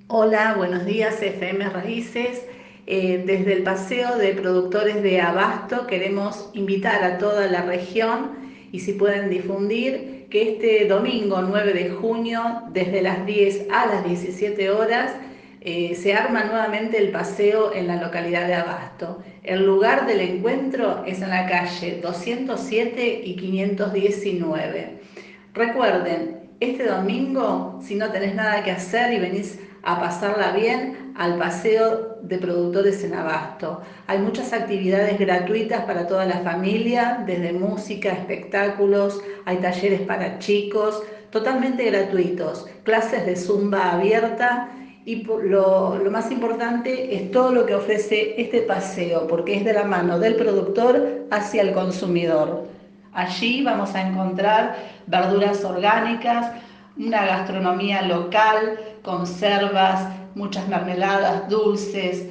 Hola, buenos días FM Raíces. Desde el Paseo de Productores de Abasto queremos invitar a toda la región y si pueden difundir que este domingo 9 de junio desde las 10 a las 17 horas se arma nuevamente el paseo en la localidad de Abasto. El lugar del encuentro es en la calle 207 y 519. Recuerden, este domingo, si no tenés nada que hacer y venís a pasarla bien, al Paseo de Productores en Abasto. Hay muchas actividades gratuitas para toda la familia, desde música, espectáculos, hay talleres para chicos, totalmente gratuitos, clases de zumba abierta y lo más importante es todo lo que ofrece este paseo, porque es de la mano del productor hacia el consumidor. Allí vamos a encontrar verduras orgánicas, una gastronomía local, conservas, muchas mermeladas, dulces,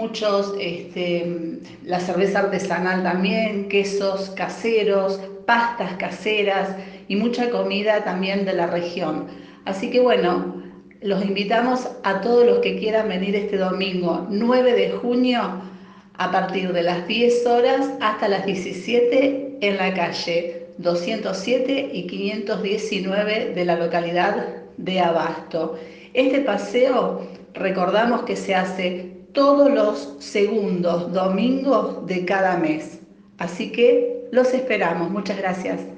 la cerveza artesanal también, quesos caseros, pastas caseras y mucha comida también de la región. Así que bueno, los invitamos a todos los que quieran venir este domingo 9 de junio a partir de las 10 horas hasta las 17 en la calle 207 y 519 de la localidad de Abasto. Este paseo recordamos que se hace todos los segundos domingos de cada mes. Así que los esperamos. Muchas gracias.